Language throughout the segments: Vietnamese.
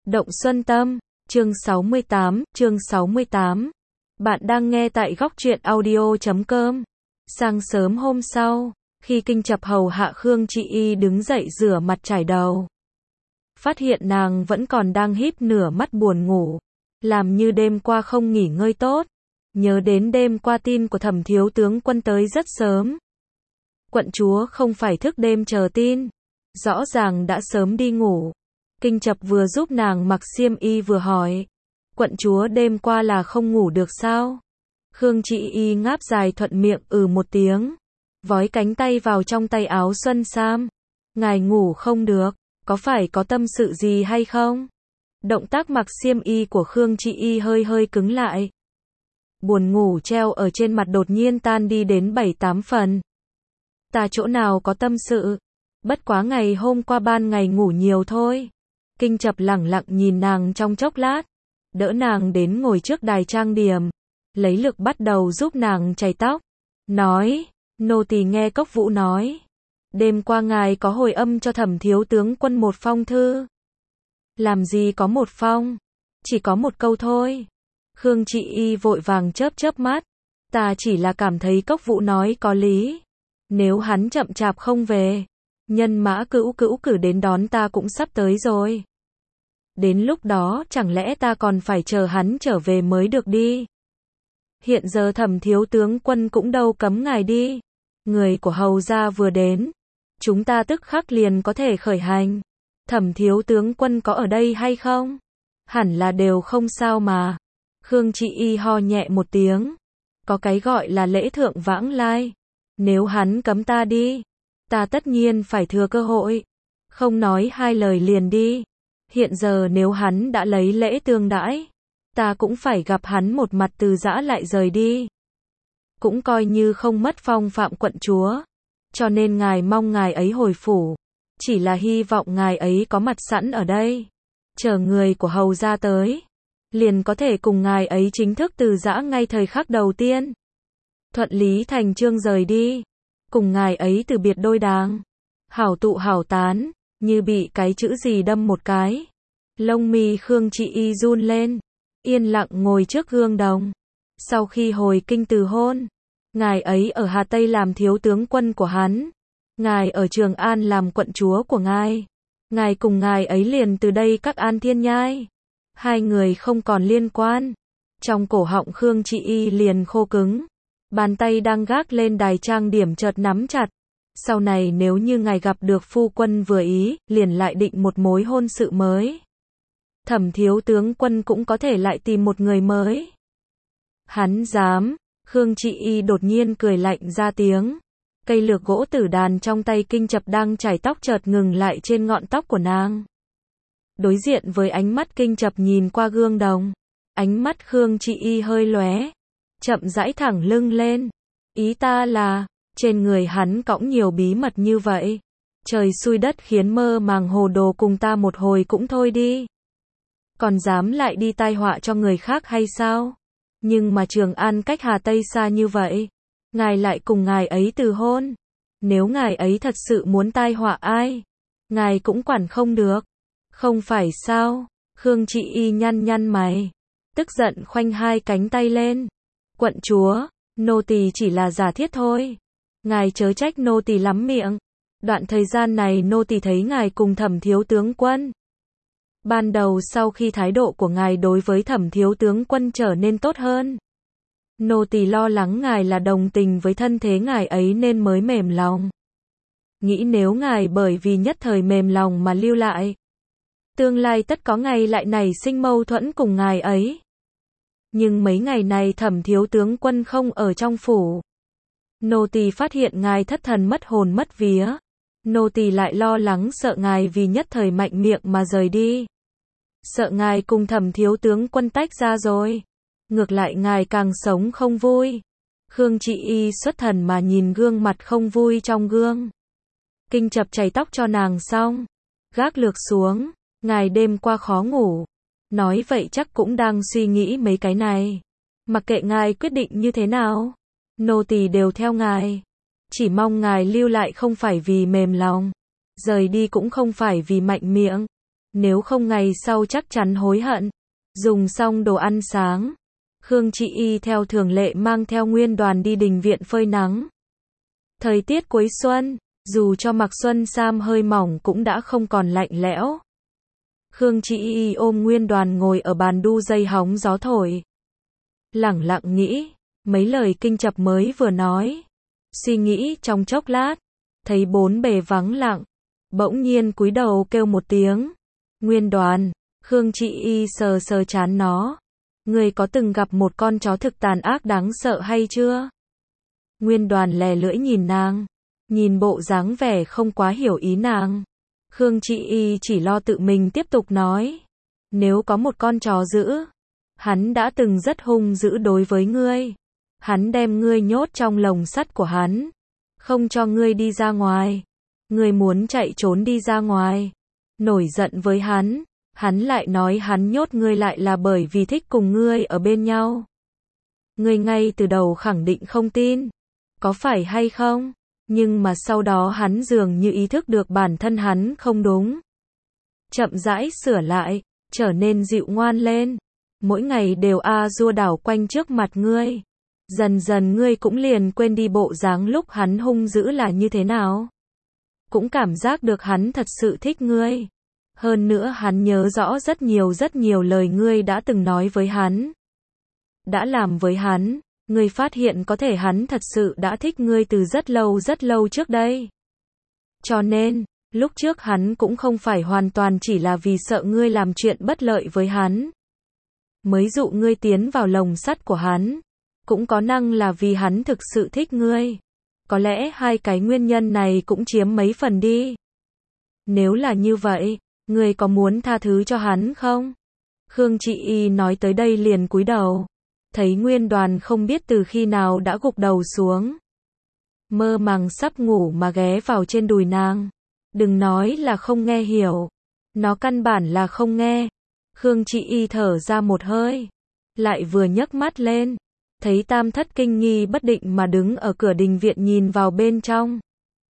Động Xuân Tâm, chương 68. Bạn đang nghe tại góc truyện audio.com. Sáng sớm hôm sau, khi Kinh Chập hầu hạ Khương Chị Y đứng dậy rửa mặt chải đầu, phát hiện nàng vẫn còn đang híp nửa mắt buồn ngủ, làm như đêm qua không nghỉ ngơi tốt. Nhớ đến đêm qua tin của Thẩm thiếu tướng quân tới rất sớm. Quận chúa không phải thức đêm chờ tin, rõ ràng đã sớm đi ngủ. Kinh Chập vừa giúp nàng mặc xiêm y vừa hỏi, quận chúa đêm qua là không ngủ được sao? Khương Chị Y ngáp dài thuận miệng một tiếng, vói cánh tay vào trong tay áo xuân sam. Ngài ngủ không được, có phải có tâm sự gì hay không? Động tác mặc xiêm y của Khương Chị Y hơi cứng lại. Buồn ngủ treo ở trên mặt đột nhiên tan đi đến 7-8 phần. Ta chỗ nào có tâm sự, bất quá ngày hôm qua ban ngày ngủ nhiều thôi. Kinh Chập lẳng lặng nhìn nàng trong chốc lát, đỡ nàng đến ngồi trước đài trang điểm, lấy lực bắt đầu giúp nàng chải tóc, nói, nô tỳ nghe Cốc Vũ nói, đêm qua ngài có hồi âm cho Thẩm thiếu tướng quân một phong thư. Làm gì có một phong, chỉ có một câu thôi. Khương Chị Y vội vàng chớp mắt, ta chỉ là cảm thấy Cốc Vũ nói có lý, nếu hắn chậm chạp không về, nhân mã cữu cử đến đón ta cũng sắp tới rồi. Đến lúc đó chẳng lẽ ta còn phải chờ hắn trở về mới được đi. Hiện giờ Thẩm thiếu tướng quân cũng đâu cấm ngài đi. Người của hầu gia vừa đến, chúng ta tức khắc liền có thể khởi hành. Thẩm thiếu tướng quân có ở đây hay không? Hẳn là đều không sao mà. Khương Chị Y ho nhẹ một tiếng. Có cái gọi là lễ thượng vãng lai. Nếu hắn cấm ta đi, ta tất nhiên phải thừa cơ hội. Không nói hai lời liền đi. Hiện giờ nếu hắn đã lấy lễ tương đãi, ta cũng phải gặp hắn một mặt từ giã lại rời đi. Cũng coi như không mất phong phạm quận chúa. Cho nên ngài mong ngài ấy hồi phủ. Chỉ là hy vọng ngài ấy có mặt sẵn ở đây. Chờ người của hầu gia tới, liền có thể cùng ngài ấy chính thức từ giã ngay thời khắc đầu tiên. Thuận lý thành chương rời đi. Cùng ngài ấy từ biệt đôi đáng. Hảo tụ hảo tán. Như bị cái chữ gì đâm một cái. Lông mi Khương Chị Y run lên, yên lặng ngồi trước gương đồng. Sau khi hồi kinh từ hôn, ngài ấy ở Hà Tây làm thiếu tướng quân của hắn, ngài ở Trường An làm quận chúa của ngài. Ngài cùng ngài ấy liền từ đây các an thiên nhai. Hai người không còn liên quan. Trong cổ họng Khương Chị Y liền khô cứng. Bàn tay đang gác lên đài trang điểm chợt nắm chặt. Sau này nếu như ngài gặp được phu quân vừa ý, liền lại định một mối hôn sự mới. Thẩm thiếu tướng quân cũng có thể lại tìm một người mới. Hắn dám. Khương Chị Y đột nhiên cười lạnh ra tiếng. Cây lược gỗ tử đàn trong tay Kinh Chập đang chải tóc chợt ngừng lại trên ngọn tóc của nàng. Đối diện với ánh mắt Kinh Chập nhìn qua gương đồng, ánh mắt Khương Chị Y hơi lóe, chậm rãi thẳng lưng lên. Ý ta là, trên người hắn cõng nhiều bí mật như vậy. Trời xui đất khiến mơ màng hồ đồ cùng ta một hồi cũng thôi đi. Còn dám lại đi tai họa cho người khác hay sao? Nhưng mà Trường An cách Hà Tây xa như vậy. Ngài lại cùng ngài ấy từ hôn. Nếu ngài ấy thật sự muốn tai họa ai, ngài cũng quản không được. Không phải sao? Khương Chị Y nhăn mày, tức giận khoanh hai cánh tay lên. Quận chúa, nô tỳ chỉ là giả thiết thôi. Ngài chớ trách nô tỳ lắm miệng. Đoạn thời gian này nô tỳ thấy ngài cùng Thẩm thiếu tướng quân. Ban đầu sau khi thái độ của ngài đối với Thẩm thiếu tướng quân trở nên tốt hơn, nô tỳ lo lắng ngài là đồng tình với thân thế ngài ấy nên mới mềm lòng. Nghĩ nếu ngài bởi vì nhất thời mềm lòng mà lưu lại, tương lai tất có ngày lại nảy sinh mâu thuẫn cùng ngài ấy. Nhưng mấy ngày này Thẩm thiếu tướng quân không ở trong phủ. Nô tỳ phát hiện ngài thất thần mất hồn mất vía. Nô tỳ lại lo lắng sợ ngài vì nhất thời mạnh miệng mà rời đi. Sợ ngài cùng Thẩm thiếu tướng quân tách ra rồi. Ngược lại ngài càng sống không vui. Khương Chị Y xuất thần mà nhìn gương mặt không vui trong gương. Kinh Chập chải tóc cho nàng xong, gác lược xuống. Ngài đêm qua khó ngủ. Nói vậy chắc cũng đang suy nghĩ mấy cái này. Mặc kệ ngài quyết định như thế nào, nô tỳ đều theo ngài. Chỉ mong ngài lưu lại không phải vì mềm lòng, rời đi cũng không phải vì mạnh miệng. nếu không ngày sau chắc chắn hối hận. Dùng xong đồ ăn sáng, Khương Chị Y theo thường lệ mang theo Nguyên Đoàn đi đình viện phơi nắng. Thời tiết cuối xuân, dù cho mặc xuân sam hơi mỏng cũng đã không còn lạnh lẽo. Khương Chị Y ôm Nguyên Đoàn ngồi ở bàn đu dây hóng gió thổi. Lẳng lặng nghĩ, mấy lời kinh chập mới vừa nói. Suy nghĩ trong chốc lát, thấy bốn bề vắng lặng, bỗng nhiên cúi đầu kêu một tiếng. Nguyên Đoàn, Khương Chị Y sờ sờ trán nó. Người có từng gặp một con chó thực tàn ác đáng sợ hay chưa? Nguyên Đoàn lè lưỡi nhìn nàng, nhìn bộ dáng vẻ không quá hiểu ý nàng. Khương Chị Y chỉ lo tự mình tiếp tục nói. Nếu có một con chó dữ, hắn đã từng rất hung dữ đối với ngươi. Hắn đem ngươi nhốt trong lồng sắt của hắn, không cho ngươi đi ra ngoài. Ngươi muốn chạy trốn đi ra ngoài, nổi giận với hắn. Hắn lại nói hắn nhốt ngươi lại là bởi vì thích cùng ngươi ở bên nhau. Ngươi ngay từ đầu khẳng định không tin, có phải hay không? Nhưng mà sau đó hắn dường như ý thức được bản thân hắn không đúng. Chậm rãi sửa lại, trở nên dịu ngoan lên. Mỗi ngày đều dua đảo quanh trước mặt ngươi. Dần dần ngươi cũng liền quên đi bộ dáng lúc hắn hung dữ là như thế nào. Cũng cảm giác được hắn thật sự thích ngươi. Hơn nữa hắn nhớ rõ rất nhiều lời ngươi đã từng nói với hắn. Đã làm với hắn, ngươi phát hiện có thể hắn thật sự đã thích ngươi từ rất lâu trước đây. Cho nên, lúc trước hắn cũng không phải hoàn toàn chỉ là vì sợ ngươi làm chuyện bất lợi với hắn. Mới dụ ngươi tiến vào lồng sắt của hắn. Cũng có năng là vì hắn thực sự thích ngươi. Có lẽ hai cái nguyên nhân này cũng chiếm mấy phần đi. Nếu là như vậy, ngươi có muốn tha thứ cho hắn không? Khương Chị Y nói tới đây liền cúi đầu. Thấy Nguyên Đoàn không biết từ khi nào đã gục đầu xuống. Mơ màng sắp ngủ mà ghé vào trên đùi nàng. Đừng nói là không nghe hiểu. Nó căn bản là không nghe. Khương Chị Y thở ra một hơi. Lại vừa nhấc mắt lên. Thấy Tam Thất kinh nghi bất định mà đứng ở cửa đình viện nhìn vào bên trong.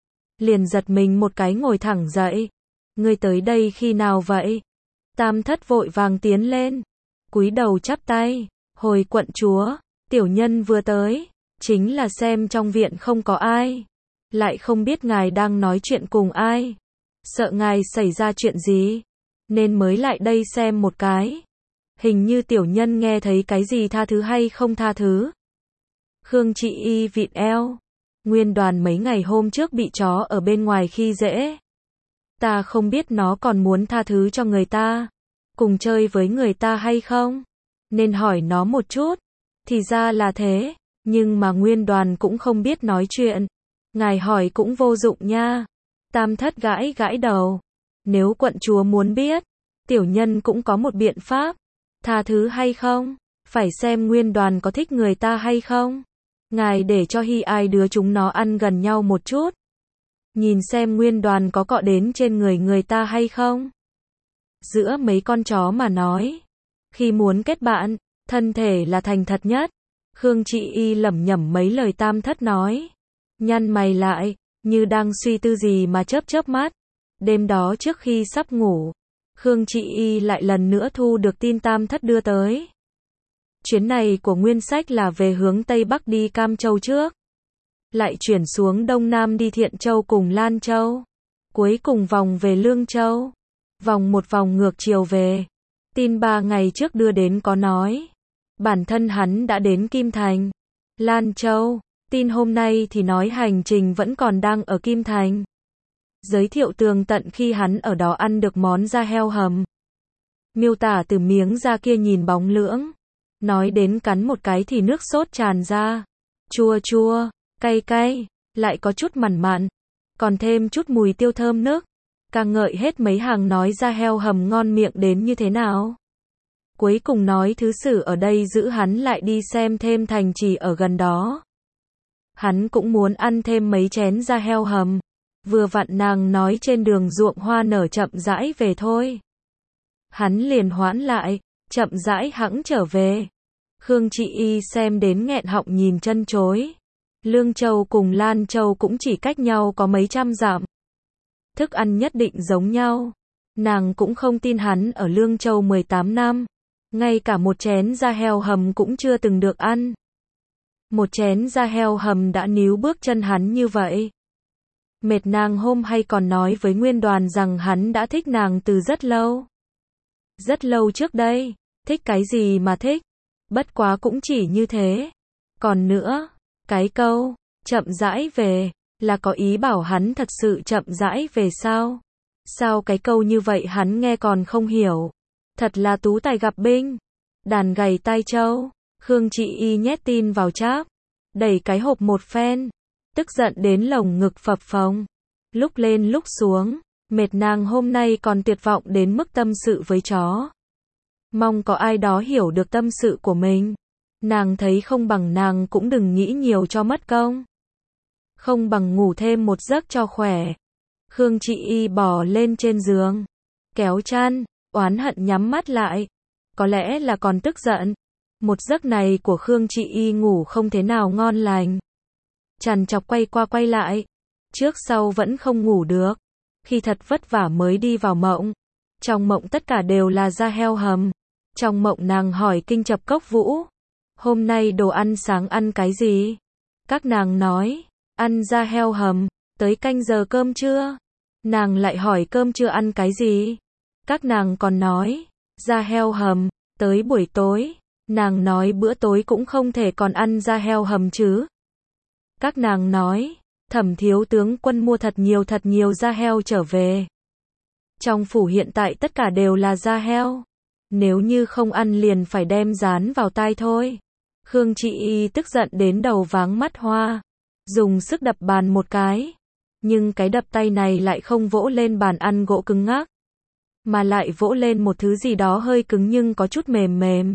Liền giật mình một cái ngồi thẳng dậy. Ngươi tới đây khi nào vậy? Tam Thất vội vàng tiến lên. Cúi đầu chắp tay. Hồi quận chúa, tiểu nhân vừa tới. Chính là xem trong viện không có ai. Lại không biết ngài đang nói chuyện cùng ai. Sợ ngài xảy ra chuyện gì. Nên mới lại đây xem một cái. Hình như tiểu nhân nghe thấy cái gì tha thứ hay không tha thứ. Khương Chị Y vịn eo. Nguyên Đoàn mấy ngày hôm trước bị chó ở bên ngoài khi dễ. Ta không biết nó còn muốn tha thứ cho người ta. Cùng chơi với người ta hay không. Nên hỏi nó một chút. Thì ra là thế. Nhưng mà Nguyên Đoàn cũng không biết nói chuyện. Ngài hỏi cũng vô dụng nha. Tam Thất gãi gãi đầu. Nếu quận chúa muốn biết, tiểu nhân cũng có một biện pháp. Tha thứ hay không, phải xem Nguyên Đoàn có thích người ta hay không. Ngài để cho ai đứa chúng nó ăn gần nhau một chút. Nhìn xem Nguyên Đoàn có cọ đến trên người ta hay không. Giữa mấy con chó mà nói. Khi muốn kết bạn, thân thể là thành thật nhất. Khương Chị Y lẩm nhẩm mấy lời Tam Thất nói. Nhăn mày lại, như đang suy tư gì mà chớp mắt. Đêm đó trước khi sắp ngủ, Khương Chị Y lại lần nữa thu được tin Tam Thất đưa tới. Chuyến này của Nguyên Sách là về hướng Tây Bắc đi Cam Châu trước. Lại chuyển xuống Đông Nam đi Thiện Châu cùng Lan Châu. Cuối cùng vòng về Lương Châu. Vòng một vòng ngược chiều về. Tin 3 ngày trước đưa đến có nói. Bản thân hắn đã đến Kim Thành, Lan Châu. Tin hôm nay thì nói hành trình vẫn còn đang ở Kim Thành. Giới thiệu tường tận khi hắn ở đó ăn được món da heo hầm. Miêu tả từ miếng da kia nhìn bóng lưỡng. Nói đến cắn một cái thì nước sốt tràn ra. Chua chua, cay cay, lại có chút mặn mặn. Còn thêm chút mùi tiêu thơm nức. Ca ngợi hết mấy hàng nói da heo hầm ngon miệng đến như thế nào. Cuối cùng nói thứ sử ở đây giữ hắn lại đi xem thêm thành trì ở gần đó. Hắn cũng muốn ăn thêm mấy chén da heo hầm. Vừa vặn nàng nói trên đường ruộng hoa nở chậm rãi về thôi. Hắn liền hoãn lại, chậm rãi hẵng trở về. Khương Chị Y xem đến nghẹn họng nhìn chân chối. Lương Châu cùng Lan Châu cũng chỉ cách nhau có mấy trăm dặm. Thức ăn nhất định giống nhau. Nàng cũng không tin hắn ở Lương Châu 18 năm, ngay cả một chén da heo hầm cũng chưa từng được ăn. Một chén da heo hầm đã níu bước chân hắn như vậy. Mệt nàng hôm hay còn nói với Nguyên Đoàn rằng hắn đã thích nàng từ rất lâu. Rất lâu trước đây, thích cái gì mà thích, bất quá cũng chỉ như thế. Còn nữa, cái câu, chậm rãi về, là có ý bảo hắn thật sự chậm rãi về sao? Sao cái câu như vậy hắn nghe còn không hiểu? Thật là tú tài gặp binh. Đàn gầy tai trâu. Khương Trị Y nhét tin vào cháp, đẩy cái hộp một phen, tức giận đến lồng ngực phập phồng, lúc lên lúc xuống, mệt nàng hôm nay còn tuyệt vọng đến mức tâm sự với chó. Mong có ai đó hiểu được tâm sự của mình. Nàng thấy không bằng nàng cũng đừng nghĩ nhiều cho mất công. Không bằng ngủ thêm một giấc cho khỏe. Khương Trị Y bò lên trên giường, kéo chăn, oán hận nhắm mắt lại. Có lẽ là còn tức giận. Một giấc này của Khương Trị Y ngủ không thế nào ngon lành. Trằn trọc quay qua quay lại, trước sau vẫn không ngủ được. Khi thật vất vả mới đi vào mộng. Trong mộng tất cả đều là da heo hầm. Trong mộng nàng hỏi Kinh Chập Cốc Vũ, hôm nay đồ ăn sáng ăn cái gì? Các nàng nói, ăn da heo hầm. Tới canh giờ cơm trưa, nàng lại hỏi cơm trưa ăn cái gì? Các nàng còn nói, da heo hầm. Tới buổi tối, nàng nói bữa tối cũng không thể còn ăn da heo hầm chứ. Các nàng nói, Thẩm thiếu tướng quân mua thật nhiều da heo trở về. Trong phủ hiện tại tất cả đều là da heo. Nếu như không ăn liền phải đem dán vào tai thôi. Khương Trị Y tức giận đến đầu váng mắt hoa, dùng sức đập bàn một cái. Nhưng cái đập tay này lại không vỗ lên bàn ăn gỗ cứng ngắc, mà lại vỗ lên một thứ gì đó hơi cứng nhưng có chút mềm mềm.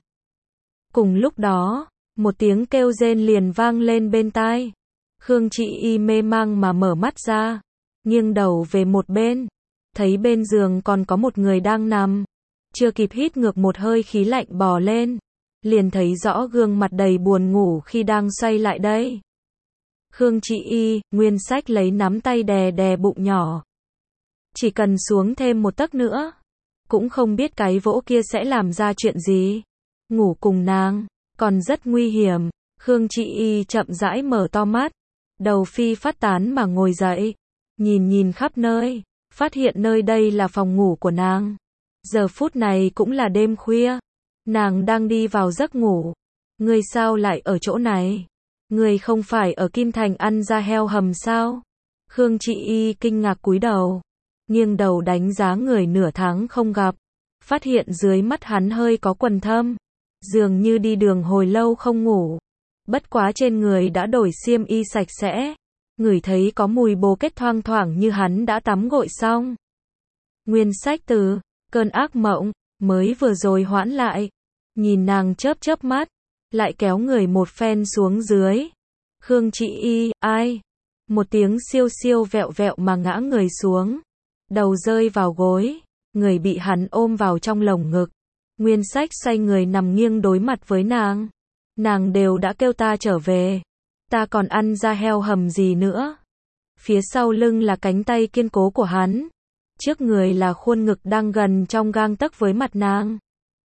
Cùng lúc đó, một tiếng kêu rên liền vang lên bên tai. Khương Trị Y mê mang mà mở mắt ra, nghiêng đầu về một bên, thấy bên giường còn có một người đang nằm. Chưa kịp hít ngược một hơi khí lạnh bò lên, liền thấy rõ gương mặt đầy buồn ngủ khi đang xoay lại đây. Khương Trị Y, Nguyên Sách lấy nắm tay đè đè bụng nhỏ. Chỉ cần xuống thêm một tấc nữa, cũng không biết cái vỗ kia sẽ làm ra chuyện gì. Ngủ cùng nàng, còn rất nguy hiểm. Khương Trị Y chậm rãi mở to mắt, đầu phi phát tán mà ngồi dậy, nhìn khắp nơi, phát hiện nơi đây là phòng ngủ của nàng. Giờ phút này cũng là đêm khuya, nàng đang đi vào giấc ngủ. Ngươi sao lại ở chỗ này? Ngươi không phải ở Kim Thành ăn da heo hầm sao? Khương Trị Y kinh ngạc cúi đầu, nghiêng đầu đánh giá người nửa tháng không gặp, phát hiện dưới mắt hắn hơi có quầng thâm, dường như đi đường hồi lâu không ngủ. Bất quá trên người đã đổi xiêm y sạch sẽ, ngửi thấy có mùi bồ kết thoang thoảng như hắn đã tắm gội xong. Nguyên Sách từ cơn ác mộng mới vừa rồi hoãn lại, nhìn nàng chớp mắt, lại kéo người một phen xuống dưới. Khương Trị Y, ai? Một tiếng siêu vẹo vẹo mà ngã người xuống, đầu rơi vào gối, người bị hắn ôm vào trong lồng ngực. Nguyên Sách xoay người nằm nghiêng đối mặt với nàng. Nàng đều đã kêu ta trở về, ta còn ăn da heo hầm gì nữa? Phía sau lưng là cánh tay kiên cố của hắn, trước người là khuôn ngực đang gần trong gang tấc với mặt nàng.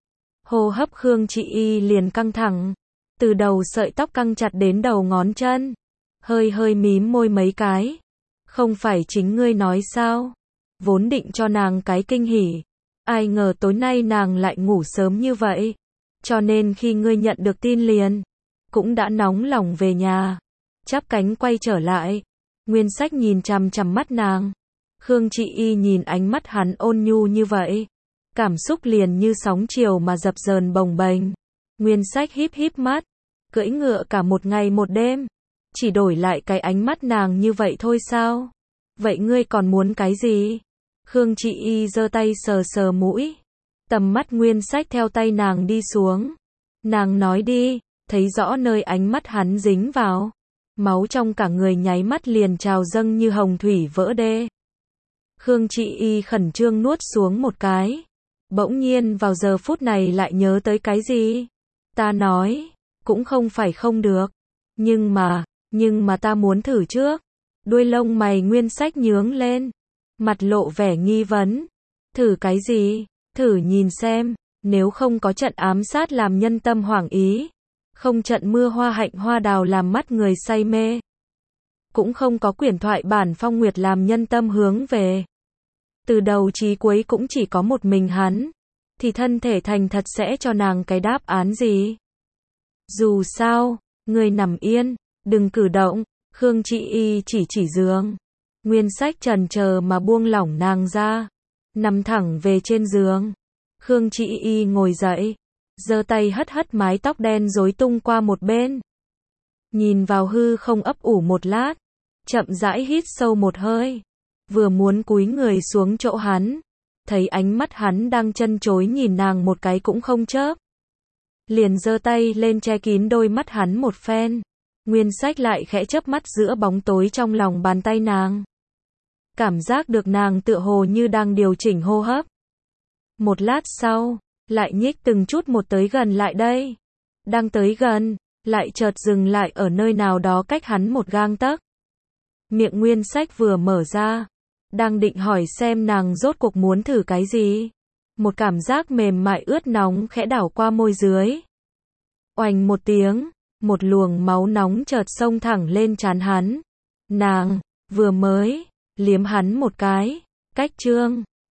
Hô hấp Khương Trị Y liền căng thẳng, từ đầu sợi tóc căng chặt đến đầu ngón chân, hơi mím môi mấy cái. Không phải chính ngươi nói sao? Vốn định cho nàng cái kinh hỉ, ai ngờ tối nay nàng lại ngủ sớm như vậy, cho nên khi ngươi nhận được tin liền cũng đã nóng lòng về nhà. Chắp cánh quay trở lại, Nguyên Sách nhìn chằm chằm mắt nàng. Khương Trị Y nhìn ánh mắt hắn ôn nhu như vậy, cảm xúc liền như sóng chiều mà dập dờn bồng bềnh. Nguyên Sách híp mắt, cưỡi ngựa cả một ngày một đêm, chỉ đổi lại cái ánh mắt nàng như vậy thôi sao? Vậy ngươi còn muốn cái gì? Khương Trị Y giơ tay sờ mũi, tầm mắt Nguyên Sách theo tay nàng đi xuống. Nàng nói đi, thấy rõ nơi ánh mắt hắn dính vào, máu trong cả người nháy mắt liền trào dâng như hồng thủy vỡ đê. Khương Trị Y khẩn trương nuốt xuống một cái, bỗng nhiên vào giờ phút này lại nhớ tới cái gì. Ta nói, cũng không phải không được, nhưng mà ta muốn thử trước. Đuôi lông mày Nguyên Sách nhướng lên, mặt lộ vẻ nghi vấn. Thử cái gì? Thử nhìn xem, nếu không có trận ám sát làm nhân tâm hoảng ý, không trận mưa hoa hạnh hoa đào làm mắt người say mê, cũng không có quyển thoại bản phong nguyệt làm nhân tâm hướng về. Từ đầu chí cuối cũng chỉ có một mình hắn, thì thân thể thành thật sẽ cho nàng cái đáp án gì? Dù sao, người nằm yên, đừng cử động, Khương Chị Y chỉ giường. Nguyên Sách chần chờ mà buông lỏng nàng ra, nằm thẳng về trên giường. Khương Chị Y ngồi dậy, giơ tay hất hất mái tóc đen rối tung qua một bên. Nhìn vào hư không ấp ủ một lát, chậm rãi hít sâu một hơi, vừa muốn cúi người xuống chỗ hắn, thấy ánh mắt hắn đang chân chối nhìn nàng một cái cũng không chớp. Liền giơ tay lên che kín đôi mắt hắn một phen. Nguyên Sách lại khẽ chớp mắt giữa bóng tối trong lòng bàn tay nàng. Cảm giác được nàng tựa hồ như đang điều chỉnh hô hấp. Một lát sau, lại nhích từng chút một tới gần lại đây. Đang tới gần, lại chợt dừng lại ở nơi nào đó cách hắn một gang tấc. Miệng Nguyên Sách vừa mở ra, đang định hỏi xem nàng rốt cuộc muốn thử cái gì. Một cảm giác mềm mại ướt nóng khẽ đảo qua môi dưới. Oành một tiếng, một luồng máu nóng chợt xông thẳng lên trán hắn. Nàng vừa mới liếm hắn một cái, cách chương